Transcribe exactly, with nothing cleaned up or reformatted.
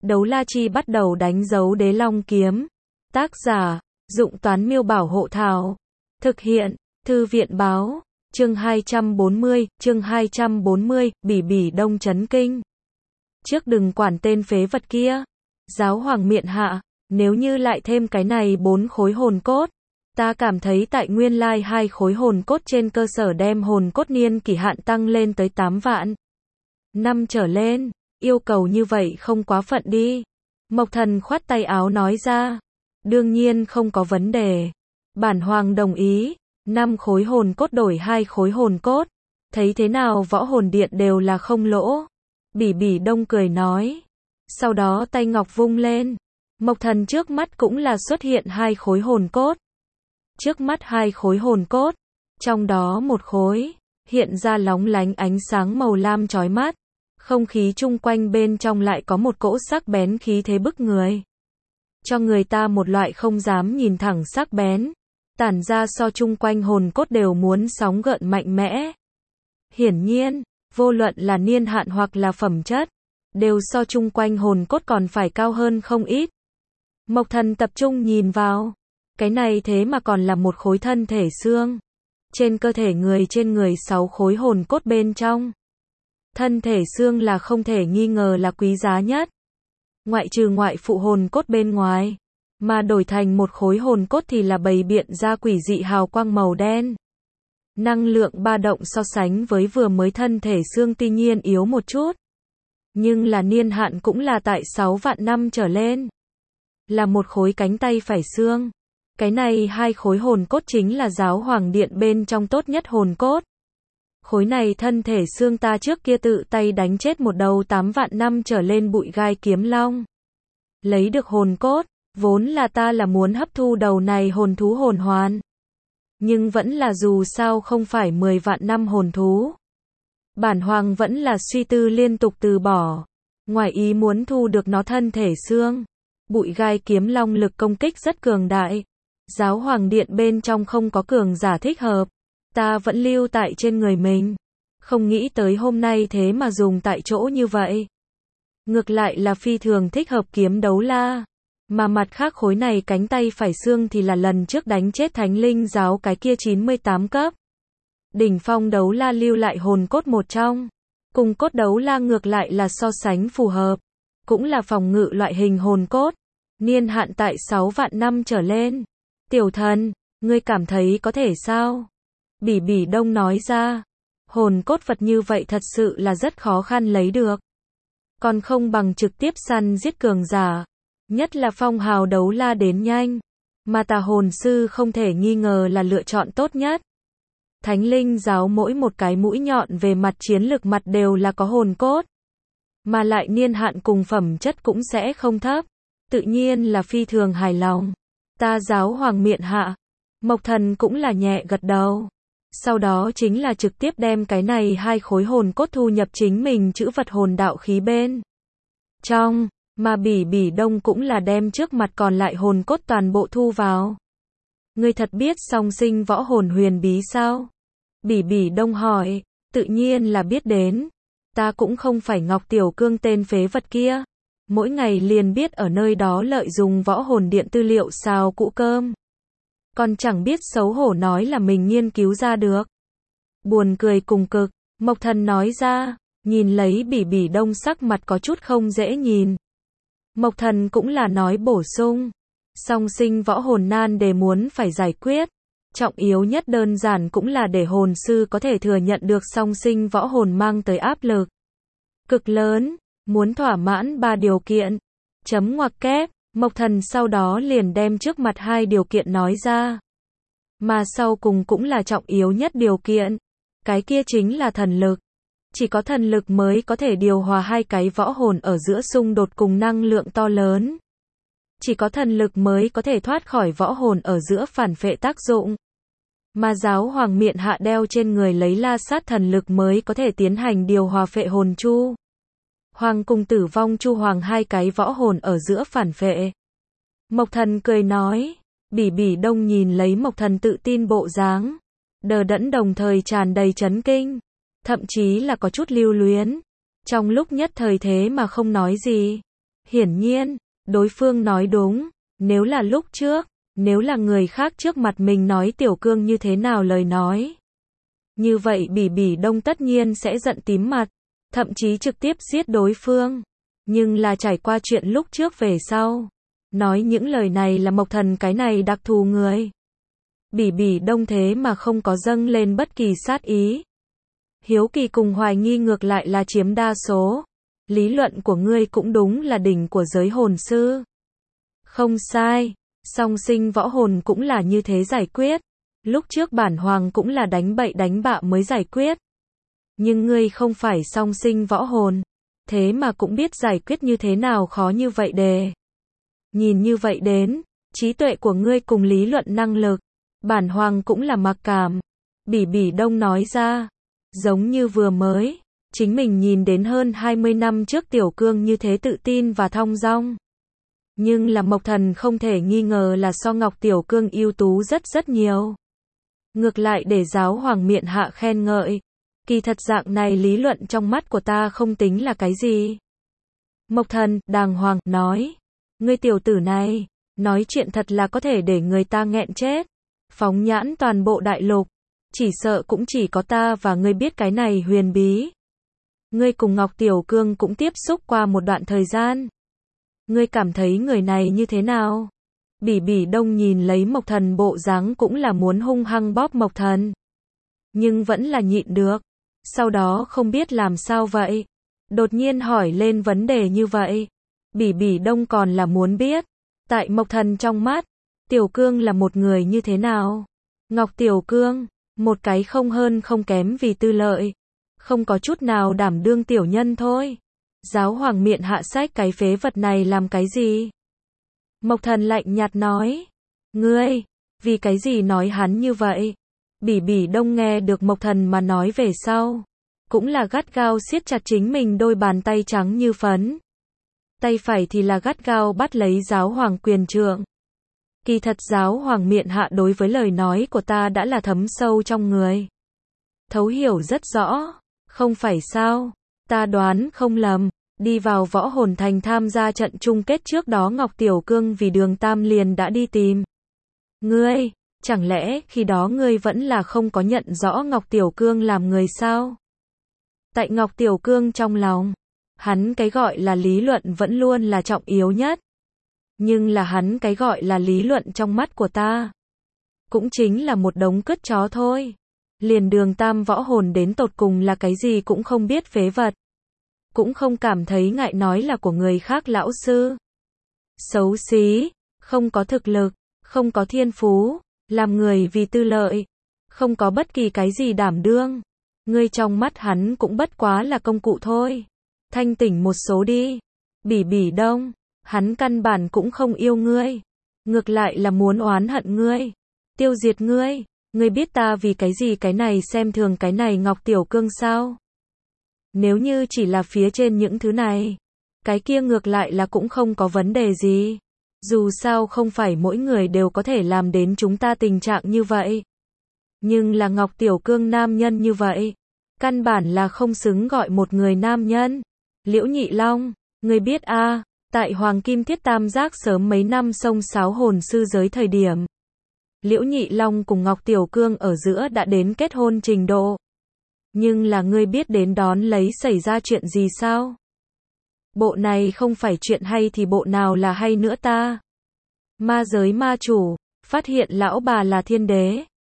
Đấu la chi bắt đầu đánh dấu đế long kiếm. Tác giả, Dụng Toán Miêu Bảo Hộ Thảo. Thực hiện, Thư viện Báo. Chương hai trăm bốn mươi, chương hai trăm bốn mươi, Bỉ Bỉ Đông chấn kinh. Trước đừng quản tên phế vật kia. Giáo hoàng miện hạ, nếu như lại thêm cái này bốn khối hồn cốt, ta cảm thấy tại nguyên lai hai khối hồn cốt trên cơ sở đem hồn cốt niên kỷ hạn tăng lên tới tám vạn năm trở lên, yêu cầu như vậy không quá phận đi. Mộc Thần khoát tay áo nói ra, đương nhiên không có vấn đề. Bản hoàng đồng ý, năm khối hồn cốt đổi hai khối hồn cốt, thấy thế nào võ hồn điện đều là không lỗ. Bỉ Bỉ Đông cười nói, sau đó tay ngọc vung lên, Mộc Thần trước mắt cũng là xuất hiện hai khối hồn cốt. Trước mắt hai khối hồn cốt, trong đó một khối hiện ra lóng lánh ánh sáng màu lam chói mắt, không khí chung quanh bên trong lại có một cỗ sắc bén khí thế bức người, cho người ta một loại không dám nhìn thẳng sắc bén, tản ra so chung quanh hồn cốt đều muốn sóng gợn mạnh mẽ. Hiển nhiên, vô luận là niên hạn hoặc là phẩm chất, đều so chung quanh hồn cốt còn phải cao hơn không ít. Mộc Thần tập trung nhìn vào, cái này thế mà còn là một khối thân thể xương. Trên cơ thể người trên người sáu khối hồn cốt bên trong. Thân thể xương là không thể nghi ngờ là quý giá nhất. Ngoại trừ ngoại phụ hồn cốt bên ngoài, mà đổi thành một khối hồn cốt thì là bày biện ra quỷ dị hào quang màu đen. Năng lượng ba động so sánh với vừa mới thân thể xương tuy nhiên yếu một chút. Nhưng là niên hạn cũng là tại sáu vạn năm trở lên. Là một khối cánh tay phải xương. Cái này hai khối hồn cốt chính là giáo hoàng điện bên trong tốt nhất hồn cốt. Khối này thân thể xương ta trước kia tự tay đánh chết một đầu tám vạn năm trở lên bụi gai kiếm long. Lấy được hồn cốt, vốn là ta là muốn hấp thu đầu này hồn thú hồn hoàn. Nhưng vẫn là dù sao không phải mười vạn năm hồn thú. Bản hoàng vẫn là suy tư liên tục từ bỏ. Ngoài ý muốn thu được nó thân thể xương. Bụi gai kiếm long lực công kích rất cường đại. Giáo hoàng điện bên trong không có cường giả thích hợp. Ta vẫn lưu tại trên người mình. Không nghĩ tới hôm nay thế mà dùng tại chỗ như vậy. Ngược lại là phi thường thích hợp kiếm đấu la. Mà mặt khác khối này cánh tay phải xương thì là lần trước đánh chết thánh linh giáo cái kia chín mươi tám cấp. Đỉnh phong đấu la lưu lại hồn cốt một trong. Cùng cốt đấu la ngược lại là so sánh phù hợp. Cũng là phòng ngự loại hình hồn cốt. Niên hạn tại sáu vạn năm trở lên. Tiểu thần, ngươi cảm thấy có thể sao? Bỉ Bỉ Đông nói ra. Hồn cốt vật như vậy thật sự là rất khó khăn lấy được. Còn không bằng trực tiếp săn giết cường giả. Nhất là phong hào đấu la đến nhanh. Mà tà hồn sư không thể nghi ngờ là lựa chọn tốt nhất. Thánh linh giáo mỗi một cái mũi nhọn về mặt chiến lực mặt đều là có hồn cốt. Mà lại niên hạn cùng phẩm chất cũng sẽ không thấp. Tự nhiên là phi thường hài lòng. Ta giáo hoàng miện hạ. Mộc Thần cũng là nhẹ gật đầu. Sau đó chính là trực tiếp đem cái này hai khối hồn cốt thu nhập chính mình chữ vật hồn đạo khí bên trong. Mà Bỉ Bỉ Đông cũng là đem trước mặt còn lại hồn cốt toàn bộ thu vào. Ngươi thật biết song sinh võ hồn huyền bí sao? Bỉ Bỉ Đông hỏi, tự nhiên là biết đến. Ta cũng không phải Ngọc Tiểu Cương tên phế vật kia. Mỗi ngày liền biết ở nơi đó lợi dụng võ hồn điện tư liệu xào cũ cơm. Còn chẳng biết xấu hổ nói là mình nghiên cứu ra được. Buồn cười cùng cực, Mộc Thần nói ra, nhìn lấy Bỉ Bỉ Đông sắc mặt có chút không dễ nhìn. Mộc Thần cũng là nói bổ sung, song sinh võ hồn nan đề muốn phải giải quyết. Trọng yếu nhất đơn giản cũng là để hồn sư có thể thừa nhận được song sinh võ hồn mang tới áp lực cực lớn, muốn thỏa mãn ba điều kiện. Chấm ngoặc kép, Mộc Thần sau đó liền đem trước mặt hai điều kiện nói ra. Mà sau cùng cũng là trọng yếu nhất điều kiện. Cái kia chính là thần lực. Chỉ có thần lực mới có thể điều hòa hai cái võ hồn ở giữa xung đột cùng năng lượng to lớn. Chỉ có thần lực mới có thể thoát khỏi võ hồn ở giữa phản phệ tác dụng. Mà giáo hoàng miện hạ đeo trên người lấy la sát thần lực mới có thể tiến hành điều hòa phệ hồn chu. Hoàng cùng tử vong chu hoàng hai cái võ hồn ở giữa phản phệ. Mộc Thần cười nói, Bỉ Bỉ Đông nhìn lấy Mộc Thần tự tin bộ dáng. Đờ đẫn đồng thời tràn đầy chấn kinh. Thậm chí là có chút lưu luyến. Trong lúc nhất thời thế mà không nói gì. Hiển nhiên, đối phương nói đúng, nếu là lúc trước, nếu là người khác trước mặt mình nói Tiểu Cương như thế nào lời nói. Như vậy Bỉ Bỉ Đông tất nhiên sẽ giận tím mặt, thậm chí trực tiếp giết đối phương. Nhưng là trải qua chuyện lúc trước về sau. Nói những lời này là Mộc Thần cái này đặc thù người. Bỉ Bỉ Đông thế mà không có dâng lên bất kỳ sát ý. Hiếu kỳ cùng hoài nghi ngược lại là chiếm đa số. Lý luận của ngươi cũng đúng là đỉnh của giới hồn sư. Không sai, song sinh võ hồn cũng là như thế giải quyết. Lúc trước bản hoàng cũng là đánh bậy đánh bạ mới giải quyết. Nhưng ngươi không phải song sinh võ hồn, thế mà cũng biết giải quyết như thế nào khó như vậy đề. Nhìn như vậy đến, trí tuệ của ngươi cùng lý luận năng lực, bản hoàng cũng là mặc cảm. Bỉ Bỉ Đông nói ra, giống như vừa mới, chính mình nhìn đến hơn hai mươi năm trước Tiểu Cương như thế tự tin và thong dong. Nhưng là Mộc Thần không thể nghi ngờ là so Ngọc Tiểu Cương ưu tú rất rất nhiều. Ngược lại để giáo hoàng miện hạ khen ngợi. Kỳ thật dạng này lý luận trong mắt của ta không tính là cái gì. Mộc Thần, đàng hoàng, nói. Ngươi tiểu tử này, nói chuyện thật là có thể để người ta nghẹn chết. Phóng nhãn toàn bộ đại lục. Chỉ sợ cũng chỉ có ta và ngươi biết cái này huyền bí. Ngươi cùng Ngọc Tiểu Cương cũng tiếp xúc qua một đoạn thời gian. Ngươi cảm thấy người này như thế nào? Bỉ Bỉ Đông nhìn lấy Mộc Thần bộ dáng cũng là muốn hung hăng bóp Mộc Thần. Nhưng vẫn là nhịn được. Sau đó không biết làm sao vậy. Đột nhiên hỏi lên vấn đề như vậy. Bỉ Bỉ Đông còn là muốn biết. Tại Mộc Thần trong mắt, Tiểu Cương là một người như thế nào? Ngọc Tiểu Cương, một cái không hơn không kém vì tư lợi. Không có chút nào đảm đương tiểu nhân thôi. Giáo hoàng miện hạ sách cái phế vật này làm cái gì? Mộc Thần lạnh nhạt nói. Ngươi, vì cái gì nói hắn như vậy? Bỉ Bỉ Đông nghe được Mộc Thần mà nói về sau. Cũng là gắt gao siết chặt chính mình đôi bàn tay trắng như phấn. Tay phải thì là gắt gao bắt lấy giáo hoàng quyền trượng. Kỳ thật giáo hoàng miện hạ đối với lời nói của ta đã là thấm sâu trong người. Thấu hiểu rất rõ. Không phải sao? Ta đoán không lầm. Đi vào võ hồn thành tham gia trận chung kết trước đó Ngọc Tiểu Cương vì Đường Tam liền đã đi tìm. Ngươi, chẳng lẽ khi đó ngươi vẫn là không có nhận rõ Ngọc Tiểu Cương làm người sao? Tại Ngọc Tiểu Cương trong lòng, hắn cái gọi là lý luận vẫn luôn là trọng yếu nhất. Nhưng là hắn cái gọi là lý luận trong mắt của ta, cũng chính là một đống cứt chó thôi. Liền Đường Tam võ hồn đến tột cùng là cái gì cũng không biết phế vật. Cũng không cảm thấy ngại nói là của người khác lão sư. Xấu xí, không có thực lực, không có thiên phú, làm người vì tư lợi, không có bất kỳ cái gì đảm đương. Ngươi trong mắt hắn cũng bất quá là công cụ thôi. Thanh tỉnh một số đi. Bỉ Bỉ Đông, hắn căn bản cũng không yêu ngươi. Ngược lại là muốn oán hận ngươi. Tiêu diệt ngươi. Ngươi biết ta vì cái gì cái này xem thường cái này Ngọc Tiểu Cương sao? Nếu như chỉ là phía trên những thứ này, cái kia ngược lại là cũng không có vấn đề gì. Dù sao không phải mỗi người đều có thể làm đến chúng ta tình trạng như vậy. Nhưng là Ngọc Tiểu Cương nam nhân như vậy, căn bản là không xứng gọi một người nam nhân. Liễu Nhị Long, ngươi biết a, à, tại Hoàng Kim Thiết Tam Giác sớm mấy năm xông xáo hồn sư giới thời điểm, Liễu Nhị Long cùng Ngọc Tiểu Cương ở giữa đã đến kết hôn trình độ. Nhưng là ngươi biết đến đón lấy xảy ra chuyện gì sao? Bộ này không phải chuyện hay thì bộ nào là hay nữa ta? Ma giới ma chủ, phát hiện lão bà là thiên đế.